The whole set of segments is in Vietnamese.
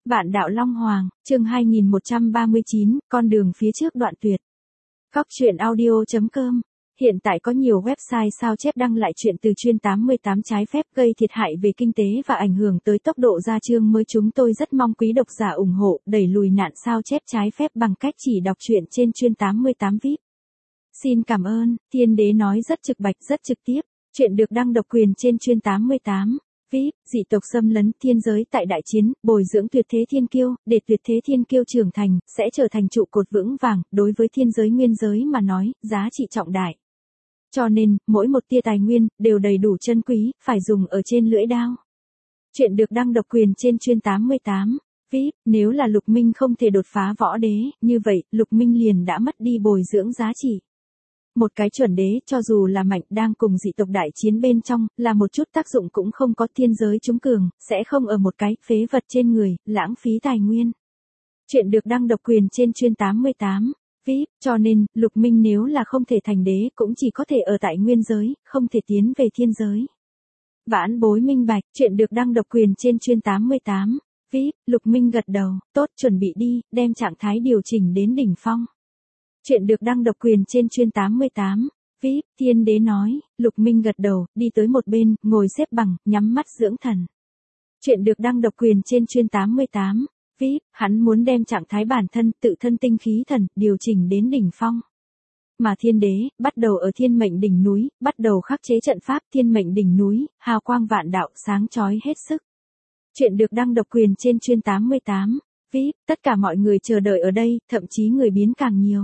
Vạn đạo Long Hoàng, chương 2139, con đường phía trước đoạn tuyệt. Góc truyện audio.com. Hiện tại có nhiều website sao chép đăng lại chuyện từ chuyên 88 trái phép gây thiệt hại về kinh tế và ảnh hưởng tới tốc độ ra chương mới. Chúng tôi rất mong quý độc giả ủng hộ, đẩy lùi nạn sao chép trái phép bằng cách chỉ đọc truyện trên chuyên 88 VIP. Xin cảm ơn, Thiên Đế nói rất trực bạch, rất trực tiếp. Chuyện được đăng độc quyền trên chuyên 88. VIP, dị tộc xâm lấn thiên giới tại đại chiến, bồi dưỡng tuyệt thế thiên kiêu, để tuyệt thế thiên kiêu trưởng thành, sẽ trở thành trụ cột vững vàng, đối với thiên giới nguyên giới mà nói, giá trị trọng đại. Cho nên, mỗi một tia tài nguyên, đều đầy đủ chân quý, phải dùng ở trên lưỡi đao. Chuyện được đăng độc quyền trên chuyên 88. VIP, nếu là Lục Minh không thể đột phá võ đế, như vậy, Lục Minh liền đã mất đi bồi dưỡng giá trị. Một cái chuẩn đế, cho dù là mạnh, đang cùng dị tộc đại chiến bên trong, là một chút tác dụng cũng không có. Thiên giới chúng cường, sẽ không ở một cái phế vật trên người, lãng phí tài nguyên. Chuyện được đăng độc quyền trên chuyên 88. VIP, cho nên, Lục Minh nếu là không thể thành đế, cũng chỉ có thể ở tại nguyên giới, không thể tiến về thiên giới. Vãn bối minh bạch, chuyện được đăng độc quyền trên chuyên 88. VIP, Lục Minh gật đầu, tốt, chuẩn bị đi, đem trạng thái điều chỉnh đến đỉnh phong. Chuyện được đăng độc quyền trên chuyên 88. VIP, Thiên Đế nói, Lục Minh gật đầu, đi tới một bên, ngồi xếp bằng, nhắm mắt dưỡng thần. Chuyện được đăng độc quyền trên chuyên 88. VIP, hắn muốn đem trạng thái bản thân, tự thân tinh khí thần, điều chỉnh đến đỉnh phong. Mà Thiên Đế, bắt đầu ở Thiên Mệnh đỉnh núi, bắt đầu khắc chế trận pháp Thiên Mệnh đỉnh núi, hào quang vạn đạo sáng chói hết sức. Chuyện được đăng độc quyền trên chuyên 88. VIP, tất cả mọi người chờ đợi ở đây, thậm chí người biến càng nhiều.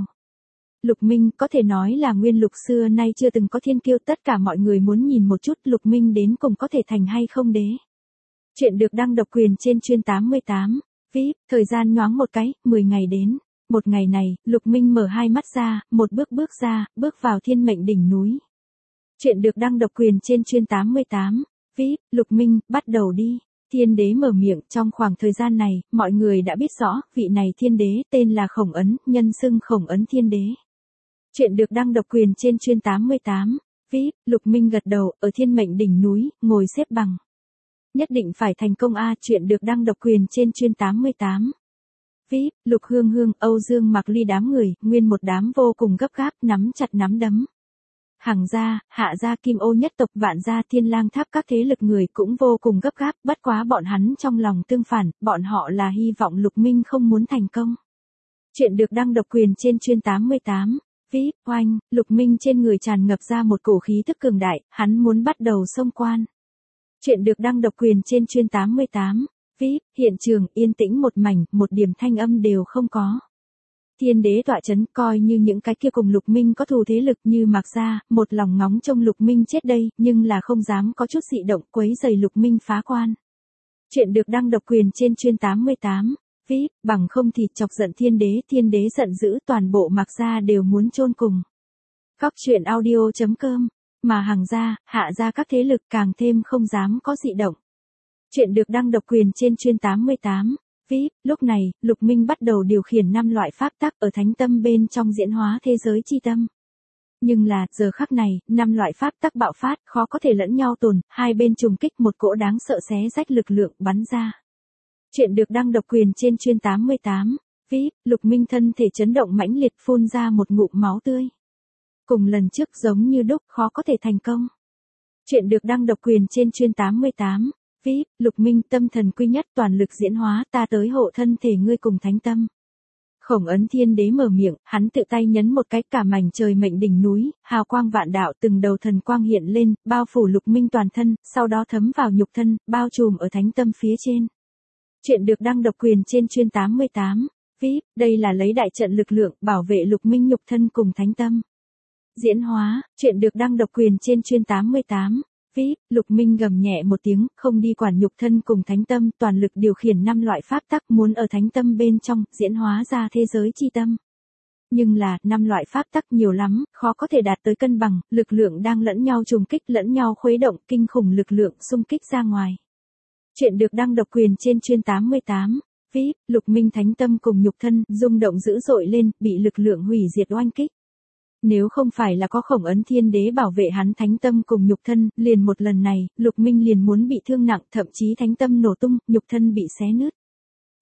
Lục Minh có thể nói là nguyên lục xưa nay chưa từng có thiên kiêu, tất cả mọi người muốn nhìn một chút Lục Minh đến cùng có thể thành hay không đế. Chuyện được đăng độc quyền trên chuyên 88. VIP, thời gian nhoáng một cái, 10 ngày đến. Một ngày này, Lục Minh mở hai mắt ra, một bước ra, bước vào Thiên Mệnh đỉnh núi. Chuyện được đăng độc quyền trên chuyên 88. VIP, Lục Minh, bắt đầu đi. Thiên Đế mở miệng, trong khoảng thời gian này, mọi người đã biết rõ, vị này Thiên Đế tên là Khổng Ấn, nhân xưng Khổng Ấn Thiên Đế. Chuyện được đăng độc quyền trên chuyên 88. VIP, Lục Minh gật đầu, ở Thiên Mệnh đỉnh núi, ngồi xếp bằng. Nhất định phải thành công a. Chuyện được đăng độc quyền trên chuyên 88. VIP, Lục Hương Hương, Âu Dương Mạc Ly đám người, nguyên một đám vô cùng gấp gáp, nắm chặt nắm đấm. Hằng gia, Hạ gia, Kim Ô nhất tộc, Vạn gia, Thiên Lang tháp các thế lực người cũng vô cùng gấp gáp, bất quá bọn hắn trong lòng tương phản, bọn họ là hy vọng Lục Minh không muốn thành công. Chuyện được đăng độc quyền trên chuyên 88. VIP, oanh, Lục Minh trên người tràn ngập ra một cổ khí thức cường đại, hắn muốn bắt đầu xông quan. Chuyện được đăng độc quyền trên chuyên 88. VIP, hiện trường yên tĩnh một mảnh, một điểm thanh âm đều không có. Thiên Đế tọa chấn, coi như những cái kia cùng Lục Minh có thù thế lực như Mạc gia, một lòng ngóng trông Lục Minh chết đây, nhưng là không dám có chút dị động quấy rầy Lục Minh phá quan. Chuyện được đăng độc quyền trên chuyên 88. VIP, bằng không thì chọc giận Thiên Đế giận dữ, toàn bộ Mạc gia đều muốn chôn cùng. Góc truyện audio.com. Mà Hằng gia, Hạ gia các thế lực càng thêm không dám có dị động. Chuyện được đăng độc quyền trên chuyên 88. VIP, lúc này, Lục Minh bắt đầu điều khiển 5 loại pháp tắc ở thánh tâm bên trong diễn hóa thế giới chi tâm. Nhưng là, giờ khắc này, 5 loại pháp tắc bạo phát, khó có thể lẫn nhau tồn, hai bên trùng kích, một cỗ đáng sợ xé rách lực lượng bắn ra. Chuyện được đăng độc quyền trên chuyên 88. VIP, Lục Minh thân thể chấn động mãnh liệt, phun ra một ngụm máu tươi. Cùng lần trước giống như đúc, khó có thể thành công. Chuyện được đăng độc quyền trên chuyên 88. VIP, Lục Minh tâm thần quy nhất, toàn lực diễn hóa, ta tới hộ thân thể ngươi cùng thánh tâm. Khổng Ấn Thiên Đế mở miệng, hắn tự tay nhấn một cái, cả mảnh trời mệnh đỉnh núi, hào quang vạn đạo từng đầu thần quang hiện lên, bao phủ Lục Minh toàn thân, sau đó thấm vào nhục thân, bao trùm ở thánh tâm phía trên. Chuyện được đăng độc quyền trên chuyên 88. VIP, đây là lấy đại trận lực lượng, bảo vệ Lục Minh nhục thân cùng thánh tâm. Diễn hóa, chuyện được đăng độc quyền trên chuyên 88. VIP, Lục Minh gầm nhẹ một tiếng, không đi quản nhục thân cùng thánh tâm, toàn lực điều khiển 5 loại pháp tắc, muốn ở thánh tâm bên trong, diễn hóa ra thế giới chi tâm. Nhưng là, 5 loại pháp tắc nhiều lắm, khó có thể đạt tới cân bằng, lực lượng đang lẫn nhau trùng kích, lẫn nhau khuấy động, kinh khủng lực lượng xung kích ra ngoài. Chuyện được đăng độc quyền trên chuyên 88. VIP, Lục Minh thánh tâm cùng nhục thân, rung động dữ dội lên, bị lực lượng hủy diệt oanh kích. Nếu không phải là có Khổng Ấn Thiên Đế bảo vệ hắn thánh tâm cùng nhục thân, liền một lần này, Lục Minh liền muốn bị thương nặng, thậm chí thánh tâm nổ tung, nhục thân bị xé nứt.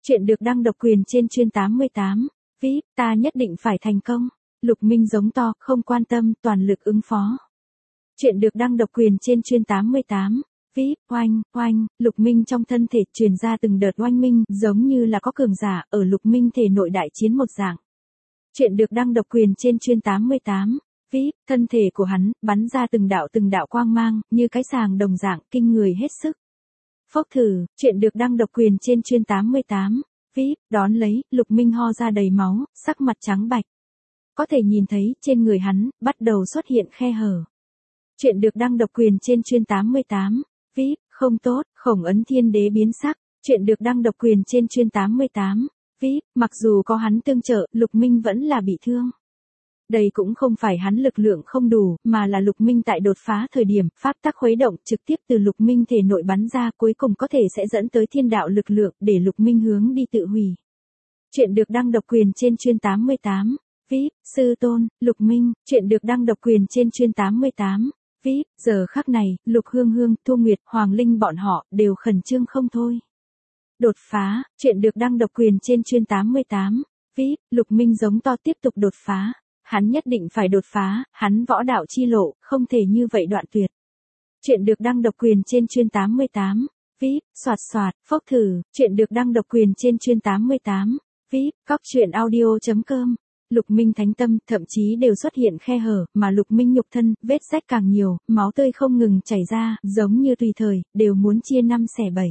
Chuyện được đăng độc quyền trên chuyên 88. VIP, ta nhất định phải thành công. Lục Minh giống to, không quan tâm, toàn lực ứng phó. Chuyện được đăng độc quyền trên chuyên 88. VIP, oanh, oanh, Lục Minh trong thân thể truyền ra từng đợt oanh minh, giống như là có cường giả ở Lục Minh thể nội đại chiến một dạng. Chuyện được đăng độc quyền trên chuyên 88. VIP, thân thể của hắn bắn ra từng đạo quang mang, như cái sàng đồng dạng, kinh người hết sức. Phốc thử, chuyện được đăng độc quyền trên chuyên 88. VIP, đón lấy, Lục Minh ho ra đầy máu, sắc mặt trắng bạch. Có thể nhìn thấy, trên người hắn, bắt đầu xuất hiện khe hở. Chuyện được đăng độc quyền trên chuyên 88. VIP, không tốt, Khổng Ấn Thiên Đế biến sắc. Chuyện được đăng độc quyền trên chuyên 88. VIP, mặc dù có hắn tương trợ, Lục Minh vẫn là bị thương. Đây cũng không phải hắn lực lượng không đủ, mà là Lục Minh tại đột phá thời điểm, pháp tắc khuấy động trực tiếp từ Lục Minh thể nội bắn ra, cuối cùng có thể sẽ dẫn tới thiên đạo lực lượng, để Lục Minh hướng đi tự hủy. Chuyện được đăng độc quyền trên chuyên 88. VIP, sư tôn, Lục Minh, chuyện được đăng độc quyền trên chuyên 88. VIP, giờ khắc này, Lục Hương Hương, Thu Nguyệt, Hoàng Linh bọn họ, đều khẩn trương không thôi. Đột phá, chuyện được đăng độc quyền trên chuyên 88. VIP, Lục Minh giống to tiếp tục đột phá. Hắn nhất định phải đột phá, hắn võ đạo chi lộ, không thể như vậy đoạn tuyệt. Chuyện được đăng độc quyền trên chuyên 88. VIP, soạt soạt, phốc thử, chuyện được đăng độc quyền trên chuyên 88. VIP, coctruyện.audio.com. Lục Minh thánh tâm, thậm chí đều xuất hiện khe hở, mà Lục Minh nhục thân, vết rách càng nhiều, máu tươi không ngừng chảy ra, giống như tùy thời, đều muốn chia 5 xẻ 7.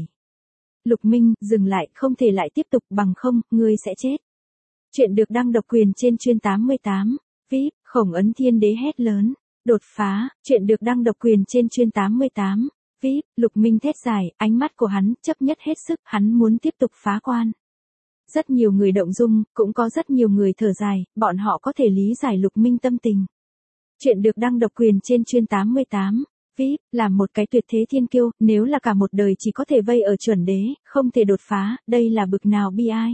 Lục Minh, dừng lại, không thể lại tiếp tục, bằng không, ngươi sẽ chết. Chuyện được đăng độc quyền trên chuyên 88. VIP, Khổng Ấn Thiên Đế hét lớn. Đột phá, chuyện được đăng độc quyền trên chuyên 88. VIP, Lục Minh thét dài, ánh mắt của hắn, chấp nhất hết sức, hắn muốn tiếp tục phá quan. Rất nhiều người động dung, cũng có rất nhiều người thở dài, bọn họ có thể lý giải Lục Minh tâm tình. Chuyện được đăng độc quyền trên chuyên 88. VIP, làm một cái tuyệt thế thiên kiêu, nếu là cả một đời chỉ có thể vây ở chuẩn đế, không thể đột phá, đây là bực nào bi ai.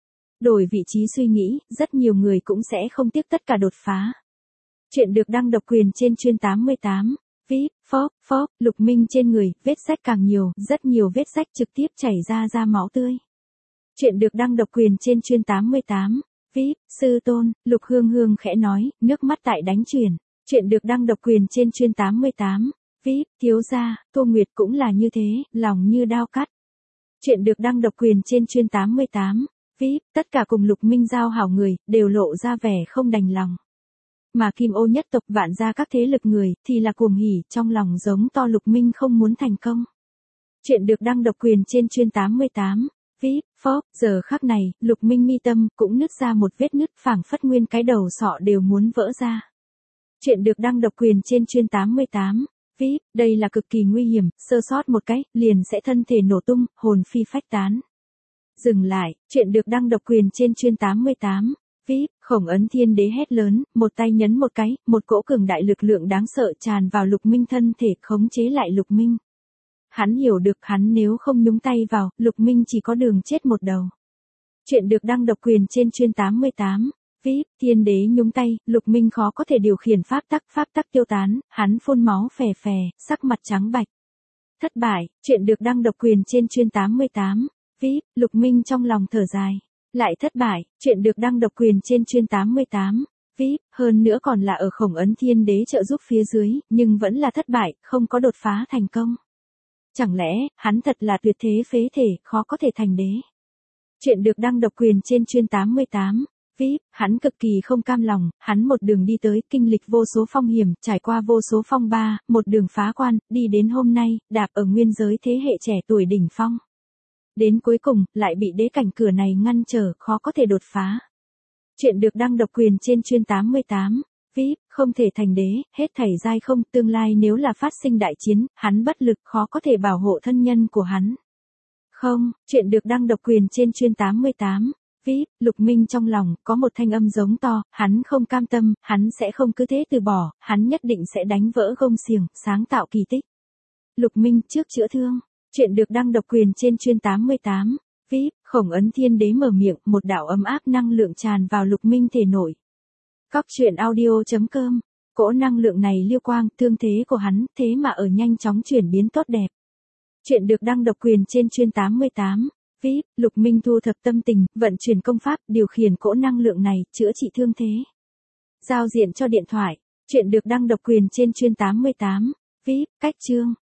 Đổi vị trí suy nghĩ, rất nhiều người cũng sẽ không tiếc tất cả đột phá. Chuyện được đăng độc quyền trên chuyên 88. VIP, phốc, Lục Minh trên người, vết rách càng nhiều, rất nhiều vết rách trực tiếp chảy ra máu tươi. Chuyện được đăng độc quyền trên chuyên 88. VIP, sư tôn, Lục Hương Hương khẽ nói, nước mắt tại đánh chuyển. Chuyện được đăng độc quyền trên chuyên 88. VIP, thiếu gia, Tô Nguyệt cũng là như thế, lòng như đao cắt. Chuyện được đăng độc quyền trên chuyên 88. VIP, tất cả cùng Lục Minh giao hảo người, đều lộ ra vẻ không đành lòng. Mà Kim Ô nhất tộc vạn gia các thế lực người, thì là cuồng hỉ, trong lòng giống to Lục Minh không muốn thành công. Chuyện được đăng độc quyền trên chuyên 88. VIP, giờ khắc này, Lục Minh mi tâm, cũng nứt ra một vết nứt, phảng phất nguyên cái đầu sọ đều muốn vỡ ra. Chuyện được đăng độc quyền trên chuyên 88. VIP, đây là cực kỳ nguy hiểm, sơ sót một cái, liền sẽ thân thể nổ tung, hồn phi phách tán. Dừng lại, chuyện được đăng độc quyền trên chuyên 88. VIP, Khổng Ấn Thiên Đế hét lớn, một tay nhấn một cái, một cỗ cường đại lực lượng đáng sợ tràn vào Lục Minh thân thể, khống chế lại Lục Minh. Hắn hiểu được, hắn nếu không nhúng tay vào, Lục Minh chỉ có đường chết một đầu. Chuyện được đăng độc quyền trên chuyên 88. VIP, Thiên Đế nhúng tay, Lục Minh khó có thể điều khiển pháp tắc tiêu tán, hắn phun máu phè phè, sắc mặt trắng bạch. Thất bại, chuyện được đăng độc quyền trên chuyên 88. VIP, Lục Minh trong lòng thở dài. Lại thất bại, chuyện được đăng độc quyền trên chuyên 88. VIP, hơn nữa còn là ở Khổng Ấn Thiên Đế trợ giúp phía dưới, nhưng vẫn là thất bại, không có đột phá thành công. Chẳng lẽ, hắn thật là tuyệt thế phế thể, khó có thể thành đế. Chuyện được đăng độc quyền trên chuyên 88. VIP, hắn cực kỳ không cam lòng, hắn một đường đi tới, kinh lịch vô số phong hiểm, trải qua vô số phong ba, một đường phá quan, đi đến hôm nay, đạp ở nguyên giới thế hệ trẻ tuổi đỉnh phong. Đến cuối cùng, lại bị đế cảnh cửa này ngăn trở, khó có thể đột phá. Chuyện được đăng độc quyền trên chuyên 88. VIP, không thể thành đế, hết thảy giai không, tương lai nếu là phát sinh đại chiến, hắn bất lực, khó có thể bảo hộ thân nhân của hắn. Không, chuyện được đăng độc quyền trên chuyên 88. VIP, Lục Minh trong lòng, có một thanh âm giống to, hắn không cam tâm, hắn sẽ không cứ thế từ bỏ, hắn nhất định sẽ đánh vỡ gông xiềng, sáng tạo kỳ tích. Lục Minh trước chữa thương. Chuyện được đăng độc quyền trên chuyên 88. VIP, Khổng Ấn Thiên Đế mở miệng, một đạo ấm áp năng lượng tràn vào Lục Minh thể nội. Coctruyện.audio.com. Cỗ năng lượng này liêu quang, thương thế của hắn, thế mà ở nhanh chóng chuyển biến tốt đẹp. Chuyện được đăng độc quyền trên chuyên 88. VIP, Lục Minh thu thập tâm tình, vận chuyển công pháp, điều khiển cỗ năng lượng này, chữa trị thương thế. Giao diện cho điện thoại. Chuyện được đăng độc quyền trên chuyên 88. VIP, cách chương.